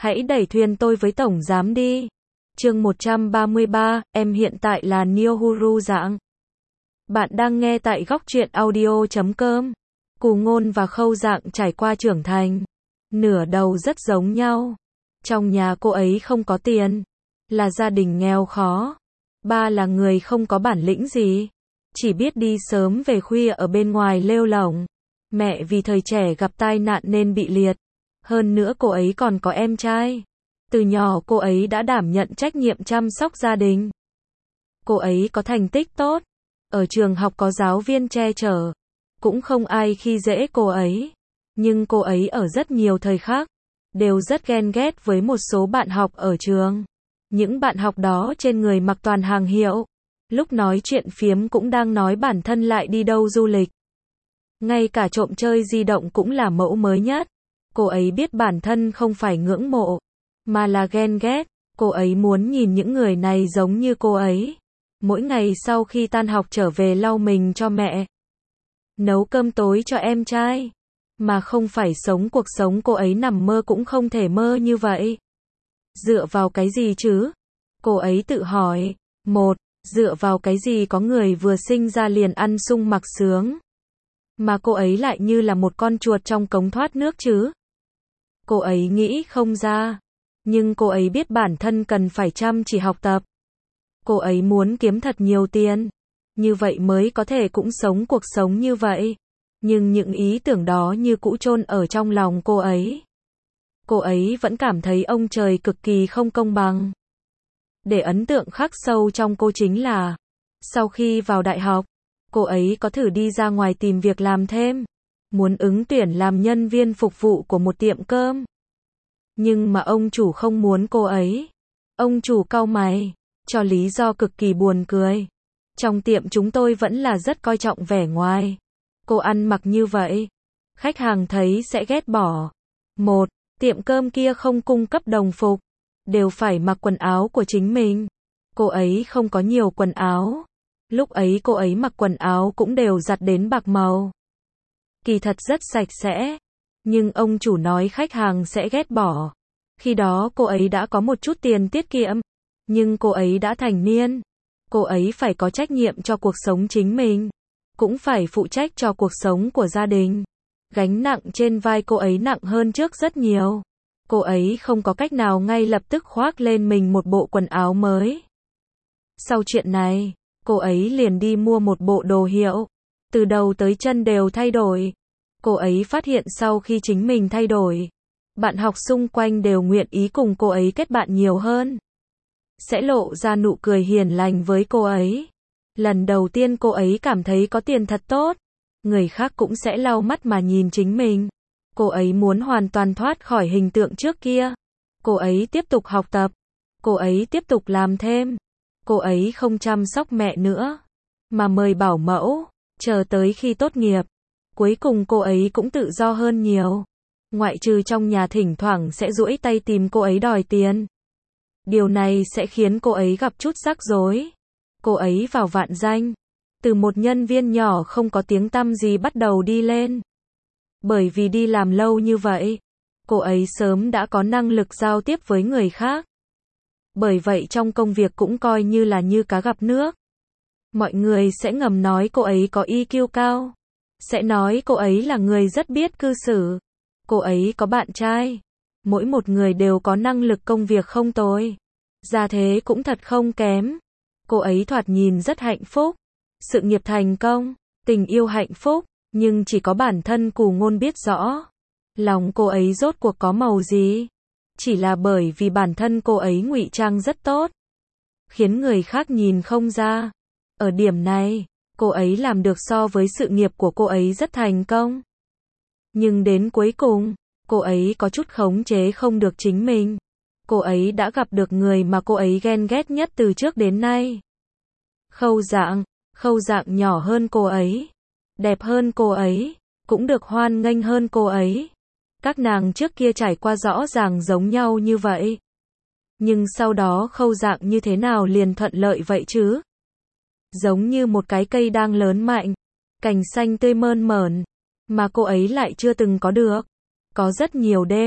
Hãy đẩy thuyền tôi với tổng giám đi. Chương 133, em hiện tại là Nyohuru Dạng. Bạn đang nghe tại góc truyện audio.com. Cù Ngôn và Khâu Dạng trải qua trưởng thành. Nửa đầu rất giống nhau. Trong nhà cô ấy không có tiền. Là gia đình nghèo khó. Ba là người không có bản lĩnh gì. Chỉ biết đi sớm về khuya ở bên ngoài lêu lổng. Mẹ vì thời trẻ gặp tai nạn nên bị liệt. Hơn nữa cô ấy còn có em trai. Từ nhỏ cô ấy đã đảm nhận trách nhiệm chăm sóc gia đình. Cô ấy có thành tích tốt. Ở trường học có giáo viên che chở. Cũng không ai khi dễ cô ấy. Nhưng cô ấy ở rất nhiều thời khắc đều rất ghen ghét với một số bạn học ở trường. Những bạn học đó trên người mặc toàn hàng hiệu. Lúc nói chuyện phiếm cũng đang nói bản thân lại đi đâu du lịch. Ngay cả trộm chơi di động cũng là mẫu mới nhất. Cô ấy biết bản thân không phải ngưỡng mộ, mà là ghen ghét. Cô ấy muốn nhìn những người này giống như cô ấy. Mỗi ngày sau khi tan học trở về lau mình cho mẹ. Nấu cơm tối cho em trai. Mà không phải sống cuộc sống cô ấy nằm mơ cũng không thể mơ như vậy. Dựa vào cái gì chứ? Cô ấy tự hỏi. Dựa vào cái gì có người vừa sinh ra liền ăn sung mặc sướng. Mà cô ấy lại như là một con chuột trong cống thoát nước chứ? Cô ấy nghĩ không ra. Nhưng cô ấy biết bản thân cần phải chăm chỉ học tập. Cô ấy muốn kiếm thật nhiều tiền. Như vậy mới có thể cũng sống cuộc sống như vậy. Nhưng những ý tưởng đó như cũ chôn ở trong lòng cô ấy. Cô ấy vẫn cảm thấy ông trời cực kỳ không công bằng. Để ấn tượng khắc sâu trong cô chính là, sau khi vào đại học, cô ấy có thử đi ra ngoài tìm việc làm thêm. Muốn ứng tuyển làm nhân viên phục vụ của một tiệm cơm. Nhưng mà ông chủ không muốn cô ấy. Ông chủ cau mày, cho lý do cực kỳ buồn cười. Trong tiệm chúng tôi vẫn là rất coi trọng vẻ ngoài. Cô ăn mặc như vậy, khách hàng thấy sẽ ghét bỏ. Tiệm cơm kia không cung cấp đồng phục, đều phải mặc quần áo của chính mình. Cô ấy không có nhiều quần áo. Lúc ấy cô ấy mặc quần áo cũng đều giặt đến bạc màu. Kỳ thật rất sạch sẽ. Nhưng ông chủ nói khách hàng sẽ ghét bỏ. Khi đó cô ấy đã có một chút tiền tiết kiệm. Nhưng cô ấy đã thành niên. Cô ấy phải có trách nhiệm cho cuộc sống chính mình. Cũng phải phụ trách cho cuộc sống của gia đình. Gánh nặng trên vai cô ấy nặng hơn trước rất nhiều. Cô ấy không có cách nào ngay lập tức khoác lên mình một bộ quần áo mới. Sau chuyện này, cô ấy liền đi mua một bộ đồ hiệu. Từ đầu tới chân đều thay đổi. Cô ấy phát hiện sau khi chính mình thay đổi, bạn học xung quanh đều nguyện ý cùng cô ấy kết bạn nhiều hơn. Sẽ lộ ra nụ cười hiền lành với cô ấy. Lần đầu tiên cô ấy cảm thấy có tiền thật tốt. Người khác cũng sẽ lau mắt mà nhìn chính mình. Cô ấy muốn hoàn toàn thoát khỏi hình tượng trước kia. Cô ấy tiếp tục học tập. Cô ấy tiếp tục làm thêm. Cô ấy không chăm sóc mẹ nữa, mà mời bảo mẫu. Chờ tới khi tốt nghiệp, cuối cùng cô ấy cũng tự do hơn nhiều. Ngoại trừ trong nhà thỉnh thoảng sẽ duỗi tay tìm cô ấy đòi tiền. Điều này sẽ khiến cô ấy gặp chút rắc rối. Cô ấy vào vạn danh. Từ một nhân viên nhỏ không có tiếng tăm gì bắt đầu đi lên. Bởi vì đi làm lâu như vậy, cô ấy sớm đã có năng lực giao tiếp với người khác. Bởi vậy trong công việc cũng coi như là như cá gặp nước. Mọi người sẽ ngầm nói cô ấy có EQ cao. Sẽ nói cô ấy là người rất biết cư xử. Cô ấy có bạn trai. Mỗi một người đều có năng lực công việc không tồi. Gia thế cũng thật không kém. Cô ấy thoạt nhìn rất hạnh phúc. Sự nghiệp thành công, tình yêu hạnh phúc. Nhưng chỉ có bản thân Cù Ngôn biết rõ. Lòng cô ấy rốt cuộc có màu gì. Chỉ là bởi vì bản thân cô ấy ngụy trang rất tốt. Khiến người khác nhìn không ra. Ở điểm này, cô ấy làm được so với sự nghiệp của cô ấy rất thành công. Nhưng đến cuối cùng, cô ấy có chút khống chế không được chính mình. Cô ấy đã gặp được người mà cô ấy ghen ghét nhất từ trước đến nay. Khâu Dạng nhỏ hơn cô ấy, đẹp hơn cô ấy, cũng được hoan nghênh hơn cô ấy. Các nàng trước kia trải qua rõ ràng giống nhau như vậy. Nhưng sau đó Khâu Dạng như thế nào liền thuận lợi vậy chứ? Giống như một cái cây đang lớn mạnh, cành xanh tươi mơn mởn, mà cô ấy lại chưa từng có được. Có rất nhiều đêm,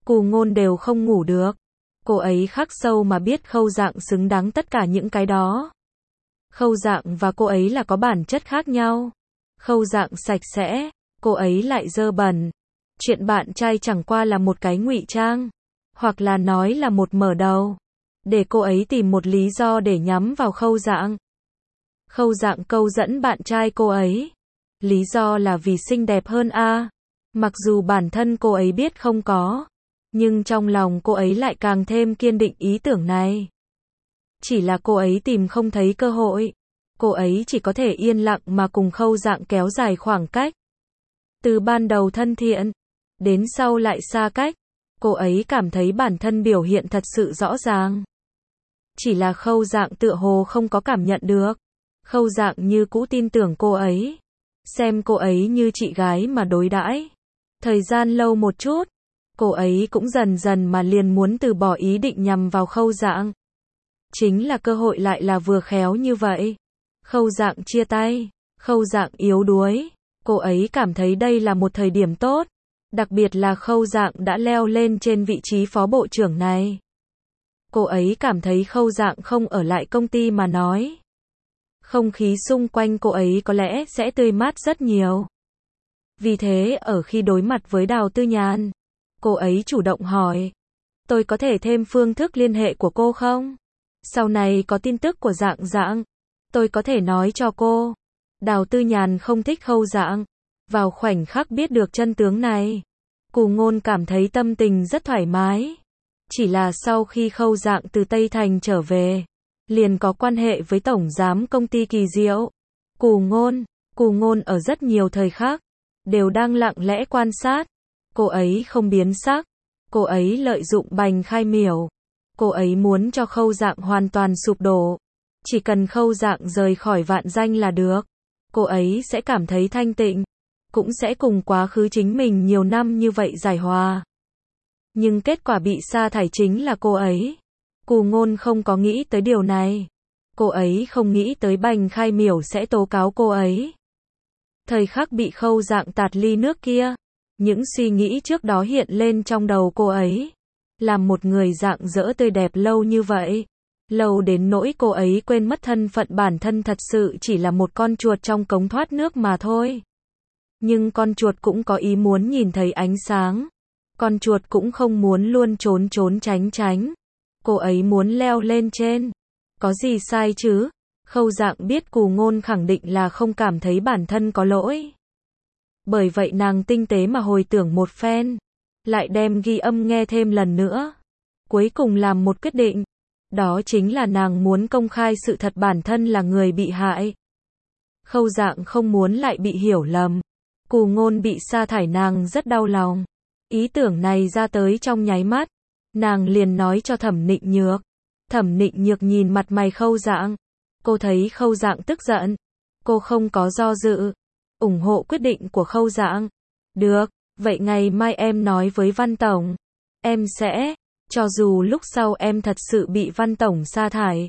Cù Ngôn đều không ngủ được. Cô ấy khắc sâu mà biết Khâu Dạng xứng đáng tất cả những cái đó. Khâu Dạng và cô ấy là có bản chất khác nhau. Khâu Dạng sạch sẽ, cô ấy lại dơ bẩn. Chuyện bạn trai chẳng qua là một cái ngụy trang, hoặc là nói là một mở đầu, để cô ấy tìm một lý do để nhắm vào Khâu Dạng. Khâu Dạng câu dẫn bạn trai cô ấy. Lý do là vì xinh đẹp hơn a. Mặc dù bản thân cô ấy biết không có, nhưng trong lòng cô ấy lại càng thêm kiên định ý tưởng này. Chỉ là cô ấy tìm không thấy cơ hội. Cô ấy chỉ có thể yên lặng mà cùng Khâu Dạng kéo dài khoảng cách. Từ ban đầu thân thiện, đến sau lại xa cách, cô ấy cảm thấy bản thân biểu hiện thật sự rõ ràng. Chỉ là Khâu Dạng tựa hồ không có cảm nhận được. Khâu Dạng như cũ tin tưởng cô ấy, xem cô ấy như chị gái mà đối đãi. Thời gian lâu một chút, cô ấy cũng dần dần mà liền muốn từ bỏ ý định nhằm vào Khâu Dạng. Chính là cơ hội lại là vừa khéo như vậy. Khâu Dạng chia tay, Khâu Dạng yếu đuối. Cô ấy cảm thấy đây là một thời điểm tốt, đặc biệt là Khâu Dạng đã leo lên trên vị trí phó bộ trưởng này. Cô ấy cảm thấy Khâu Dạng không ở lại công ty mà nói, không khí xung quanh cô ấy có lẽ sẽ tươi mát rất nhiều. Vì thế ở khi đối mặt với Đào Tư Nhàn, cô ấy chủ động hỏi, tôi có thể thêm phương thức liên hệ của cô không? Sau này có tin tức của Dạng Dạng, tôi có thể nói cho cô. Đào Tư Nhàn không thích Khâu Dạng. Vào khoảnh khắc biết được chân tướng này, Cù Ngôn cảm thấy tâm tình rất thoải mái. Chỉ là sau khi Khâu Dạng từ Tây Thành trở về, liền có quan hệ với tổng giám công ty Kỳ Diệu. Cù Ngôn ở rất nhiều thời khắc đều đang lặng lẽ quan sát. Cô ấy không biến sắc, cô ấy lợi dụng Bành Khai Miểu. Cô ấy muốn cho Khâu Dạng hoàn toàn sụp đổ. Chỉ cần Khâu Dạng rời khỏi Vạn Danh là được. Cô ấy sẽ cảm thấy thanh tịnh, cũng sẽ cùng quá khứ chính mình nhiều năm như vậy giải hòa. Nhưng kết quả bị sa thải chính là cô ấy. Cù Ngôn không có nghĩ tới điều này. Cô ấy không nghĩ tới Bành Khai Miểu sẽ tố cáo cô ấy. Thời khắc bị Khâu Dạng tạt ly nước kia, những suy nghĩ trước đó hiện lên trong đầu cô ấy. Làm một người rạng rỡ tươi đẹp lâu như vậy, lâu đến nỗi cô ấy quên mất thân phận bản thân thật sự chỉ là một con chuột trong cống thoát nước mà thôi. Nhưng con chuột cũng có ý muốn nhìn thấy ánh sáng. Con chuột cũng không muốn luôn trốn trốn tránh tránh. Cô ấy muốn leo lên trên. Có gì sai chứ? Khâu Dạng biết Cù Ngôn khẳng định là không cảm thấy bản thân có lỗi. Bởi vậy nàng tinh tế mà hồi tưởng một phen, lại đem ghi âm nghe thêm lần nữa. Cuối cùng làm một quyết định. Đó chính là nàng muốn công khai sự thật bản thân là người bị hại. Khâu Dạng không muốn lại bị hiểu lầm. Cù Ngôn bị sa thải nàng rất đau lòng. Ý tưởng này ra tới trong nháy mắt, nàng liền nói cho Thẩm Nịnh Nhược. Thẩm Nịnh Nhược nhìn mặt mày Khâu Dạng. Cô thấy Khâu Dạng tức giận. Cô không có do dự, ủng hộ quyết định của Khâu Dạng. Được, vậy ngày mai em nói với Văn Tổng. Em sẽ, cho dù lúc sau em thật sự bị Văn Tổng sa thải,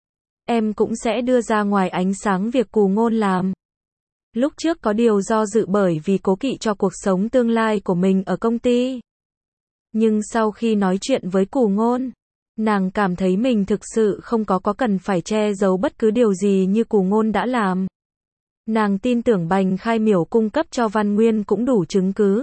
em cũng sẽ đưa ra ngoài ánh sáng việc Cù Ngôn làm. Lúc trước có điều do dự bởi vì cố kỵ cho cuộc sống tương lai của mình ở công ty. Nhưng sau khi nói chuyện với Cù Ngôn, nàng cảm thấy mình thực sự không có cần phải che giấu bất cứ điều gì như Cù Ngôn đã làm. Nàng tin tưởng Bành Khai Miểu cung cấp cho Văn Nguyên cũng đủ chứng cứ.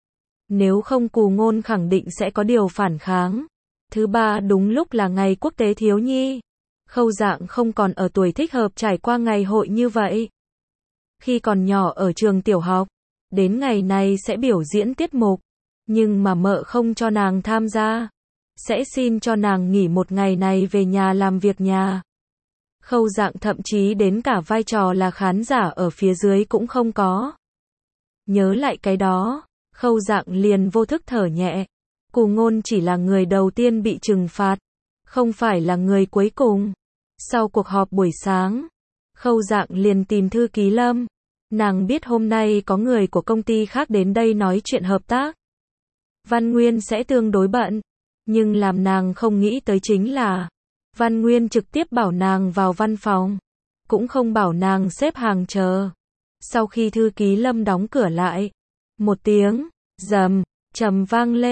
Nếu không Cù Ngôn khẳng định sẽ có điều phản kháng. Thứ ba đúng lúc là ngày quốc tế thiếu nhi. Khâu Dạng không còn ở tuổi thích hợp trải qua ngày hội như vậy. Khi còn nhỏ ở trường tiểu học, đến ngày này sẽ biểu diễn tiết mục, nhưng mà mợ không cho nàng tham gia. Sẽ xin cho nàng nghỉ một ngày này về nhà làm việc nhà. Khâu Dạng thậm chí đến cả vai trò là khán giả ở phía dưới cũng không có. Nhớ lại cái đó, Khâu Dạng liền vô thức thở nhẹ. Cù Ngôn chỉ là người đầu tiên bị trừng phạt, không phải là người cuối cùng. Sau cuộc họp buổi sáng, Khâu Dạng liền tìm thư ký Lâm. Nàng biết hôm nay có người của công ty khác đến đây nói chuyện hợp tác. Văn Nguyên sẽ tương đối bận, nhưng làm nàng không nghĩ tới chính là Văn Nguyên trực tiếp bảo nàng vào văn phòng, cũng không bảo nàng xếp hàng chờ. Sau khi thư ký Lâm đóng cửa lại, một tiếng rầm trầm vang lên,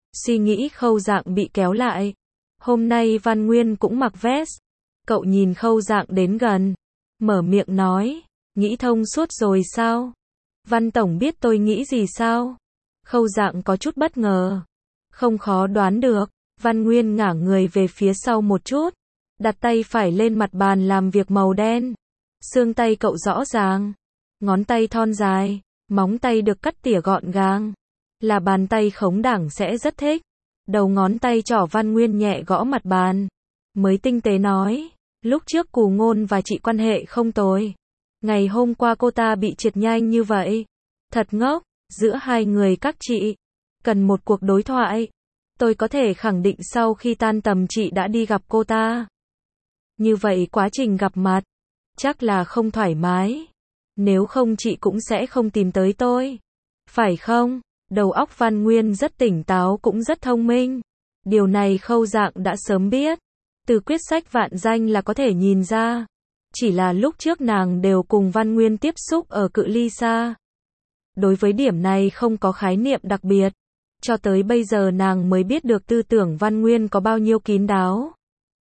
Suy nghĩ Khâu Dạng bị kéo lại. Hôm nay Văn Nguyên cũng mặc vest. Cậu nhìn Khâu Dạng đến gần, mở miệng nói, nghĩ thông suốt rồi sao? Văn Tổng biết tôi nghĩ gì sao? Khâu Dạng có chút bất ngờ. Không khó đoán được. Văn Nguyên ngả người về phía sau một chút, đặt tay phải lên mặt bàn làm việc màu đen. Xương tay cậu rõ ràng, ngón tay thon dài, móng tay được cắt tỉa gọn gàng. Là bàn tay Khống Đảng sẽ rất thích. Đầu ngón tay trỏ Văn Nguyên nhẹ gõ mặt bàn, mới tinh tế nói, lúc trước Cù Ngôn và chị quan hệ không tồi. Ngày hôm qua cô ta bị triệt nhanh như vậy. Thật ngốc, giữa hai người các chị. Cần một cuộc đối thoại. Tôi có thể khẳng định sau khi tan tầm chị đã đi gặp cô ta. Như vậy quá trình gặp mặt, chắc là không thoải mái. Nếu không chị cũng sẽ không tìm tới tôi. Phải không? Đầu óc Văn Nguyên rất tỉnh táo cũng rất thông minh. Điều này Khâu Dạng đã sớm biết. Từ quyết sách vạn danh là có thể nhìn ra. Chỉ là lúc trước nàng đều cùng Văn Nguyên tiếp xúc ở cự ly xa. Đối với điểm này không có khái niệm đặc biệt. Cho tới bây giờ nàng mới biết được tư tưởng Văn Nguyên có bao nhiêu kín đáo.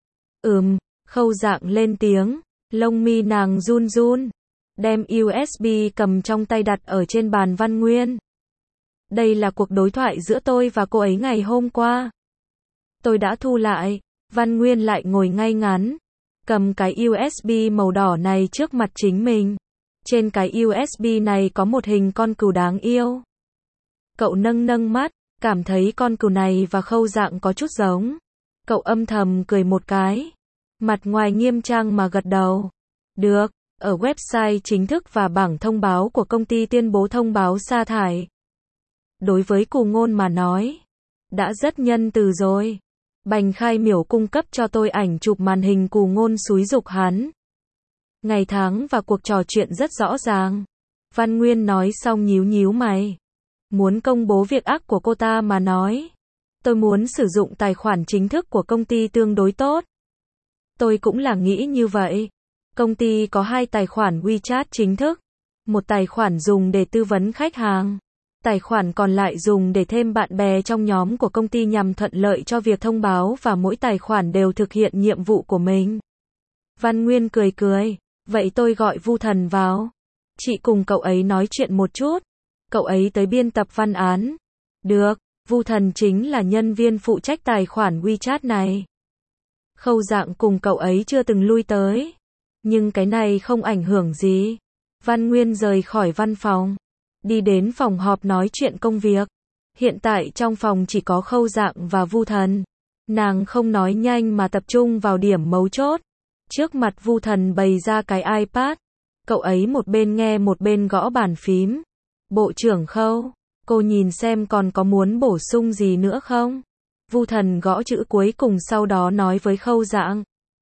Khâu Dạng lên tiếng, lông mi nàng run run, đem USB cầm trong tay đặt ở trên bàn Văn Nguyên. Đây là cuộc đối thoại giữa tôi và cô ấy ngày hôm qua. Tôi đã thu lại. Văn Nguyên lại ngồi ngay ngắn, cầm cái USB màu đỏ này trước mặt chính mình. Trên cái USB này có một hình con cừu đáng yêu. Cậu nâng mắt, cảm thấy con cừu này và Khâu Dạng có chút giống. Cậu âm thầm cười một cái, mặt ngoài nghiêm trang mà gật đầu. Được, ở website chính thức và bảng thông báo của công ty tuyên bố thông báo sa thải. Đối với Cù Ngôn mà nói, đã rất nhân từ rồi. Bành Khai Miểu cung cấp cho tôi ảnh chụp màn hình Cù Ngôn xúi giục hắn. Ngày tháng và cuộc trò chuyện rất rõ ràng. Văn Nguyên nói xong nhíu mày. Muốn công bố việc ác của cô ta mà nói. Tôi muốn sử dụng tài khoản chính thức của công ty tương đối tốt. Tôi cũng là nghĩ như vậy. Công ty có 2 tài khoản WeChat chính thức. Một tài khoản dùng để tư vấn khách hàng. Tài khoản còn lại dùng để thêm bạn bè trong nhóm của công ty nhằm thuận lợi cho việc thông báo và mỗi tài khoản đều thực hiện nhiệm vụ của mình. Văn Nguyên cười. Vậy tôi gọi Vu Thần vào. Chị cùng cậu ấy nói chuyện một chút. Cậu ấy tới biên tập văn án. Được, Vu Thần chính là nhân viên phụ trách tài khoản WeChat này. Khâu Dạng cùng cậu ấy chưa từng lui tới. Nhưng cái này không ảnh hưởng gì. Văn Nguyên rời khỏi văn phòng. Đi đến phòng họp nói chuyện công việc. Hiện tại trong phòng chỉ có Khâu Dạng và Vu Thần. Nàng không nói nhanh mà tập trung vào điểm mấu chốt. Trước mặt Vu Thần bày ra cái iPad. Cậu ấy một bên nghe một bên gõ bàn phím. Bộ trưởng Khâu, cô nhìn xem còn có muốn bổ sung gì nữa không? Vu Thần gõ chữ cuối cùng sau đó nói với Khâu Dạng.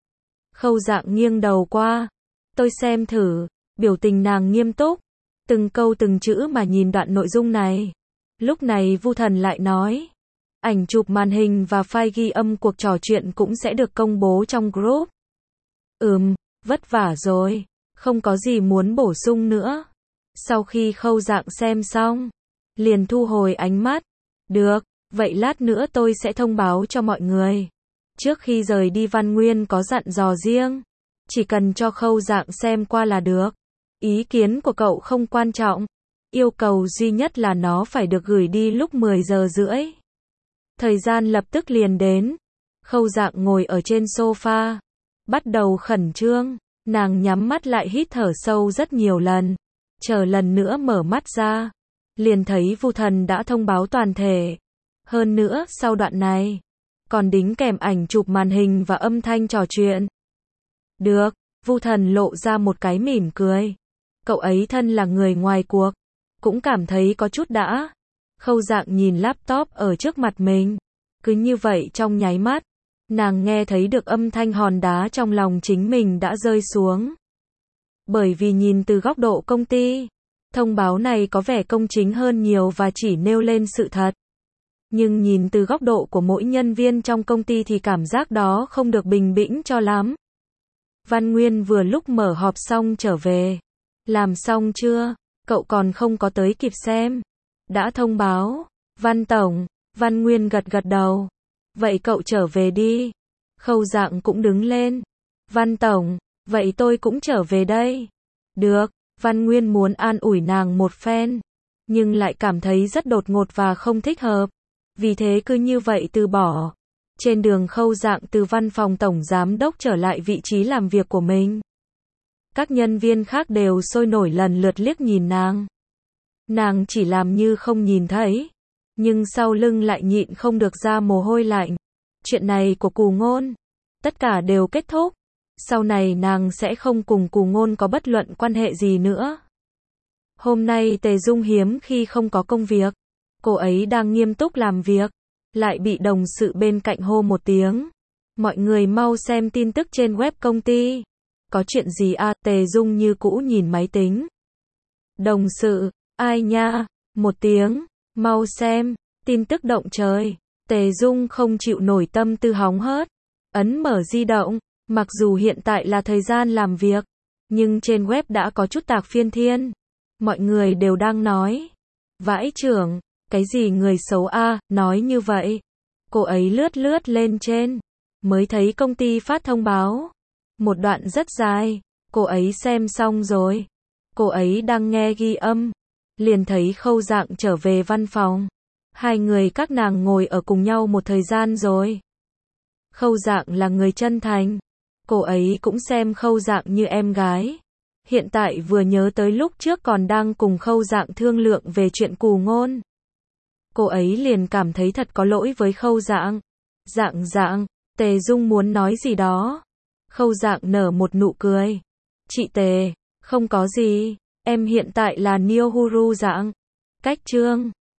Khâu Dạng nghiêng đầu qua. Tôi xem thử. Biểu tình nàng nghiêm túc. Từng câu từng chữ mà nhìn đoạn nội dung này. Lúc này Vu Thần lại nói. Ảnh chụp màn hình và file ghi âm cuộc trò chuyện cũng sẽ được công bố trong group. Vất vả rồi. Không có gì muốn bổ sung nữa. Sau khi Khâu Dạng xem xong, liền thu hồi ánh mắt. Được, vậy lát nữa tôi sẽ thông báo cho mọi người. Trước khi rời đi Văn Nguyên có dặn dò riêng. Chỉ cần cho Khâu Dạng xem qua là được. Ý kiến của cậu không quan trọng. Yêu cầu duy nhất là nó phải được gửi đi lúc 10 giờ rưỡi. Thời gian lập tức liền đến. Khâu Dạng ngồi ở trên sofa. Bắt đầu khẩn trương. Nàng nhắm mắt lại hít thở sâu rất nhiều lần. Chờ lần nữa mở mắt ra. Liền thấy Vu Thần đã thông báo toàn thể. Hơn nữa sau đoạn này. Còn đính kèm ảnh chụp màn hình và âm thanh trò chuyện. Được. Vu Thần lộ ra một cái mỉm cười. Cậu ấy thân là người ngoài cuộc. Cũng cảm thấy có chút đã. Khâu Dạng nhìn laptop ở trước mặt mình. Cứ như vậy trong nháy mắt. Nàng nghe thấy được âm thanh hòn đá trong lòng chính mình đã rơi xuống. Bởi vì nhìn từ góc độ công ty, thông báo này có vẻ công chính hơn nhiều và chỉ nêu lên sự thật. Nhưng nhìn từ góc độ của mỗi nhân viên trong công ty thì cảm giác đó không được bình bĩnh cho lắm. Văn Nguyên vừa lúc mở họp xong trở về. Làm xong chưa? Cậu còn không có tới kịp xem. Đã thông báo. Văn Tổng. Văn Nguyên gật gật đầu. Vậy cậu trở về đi. Khâu Dạng cũng đứng lên. Văn Tổng, vậy tôi cũng trở về đây. Được, Văn Nguyên muốn an ủi nàng một phen, nhưng lại cảm thấy rất đột ngột và không thích hợp. Vì thế cứ như vậy từ bỏ. Trên đường Khâu Dạng từ văn phòng tổng giám đốc trở lại vị trí làm việc của mình. Các nhân viên khác đều sôi nổi lần lượt liếc nhìn nàng. Nàng chỉ làm như không nhìn thấy, nhưng sau lưng lại nhịn không được ra mồ hôi lạnh. Chuyện này của Cù Ngôn, tất cả đều kết thúc. Sau này nàng sẽ không cùng Cù Ngôn có bất luận quan hệ gì nữa. Hôm nay Tề Dung hiếm khi không có công việc. Cô ấy đang nghiêm túc làm việc, lại bị đồng sự bên cạnh hô một tiếng. Mọi người mau xem tin tức trên web công ty. Có chuyện gì à? Tề Dung như cũ nhìn máy tính. Đồng sự, ai nha? Một tiếng, mau xem, tin tức động trời. Tề Dung không chịu nổi tâm tư hóng hớt. Ấn mở di động, mặc dù hiện tại là thời gian làm việc, nhưng trên web đã có chút tạc phiên thiên. Mọi người đều đang nói. Vãi chưởng, cái gì người xấu a, nói như vậy. Cô ấy lướt lướt lên trên, mới thấy công ty phát thông báo. Một đoạn rất dài, cô ấy xem xong rồi. Cô ấy đang nghe ghi âm, liền thấy Khâu Dạng trở về văn phòng. Hai người các nàng ngồi ở cùng nhau một thời gian rồi. Khâu Dạng là người chân thành. Cô ấy cũng xem Khâu Dạng như em gái. Hiện tại vừa nhớ tới lúc trước còn đang cùng Khâu Dạng thương lượng về chuyện Cù Ngôn. Cô ấy liền cảm thấy thật có lỗi với Khâu Dạng. Dạng, Tề Dung muốn nói gì đó. Khâu Dạng nở một nụ cười. Chị Tề, không có gì, em hiện tại là Niohuru Dạng. Cách chương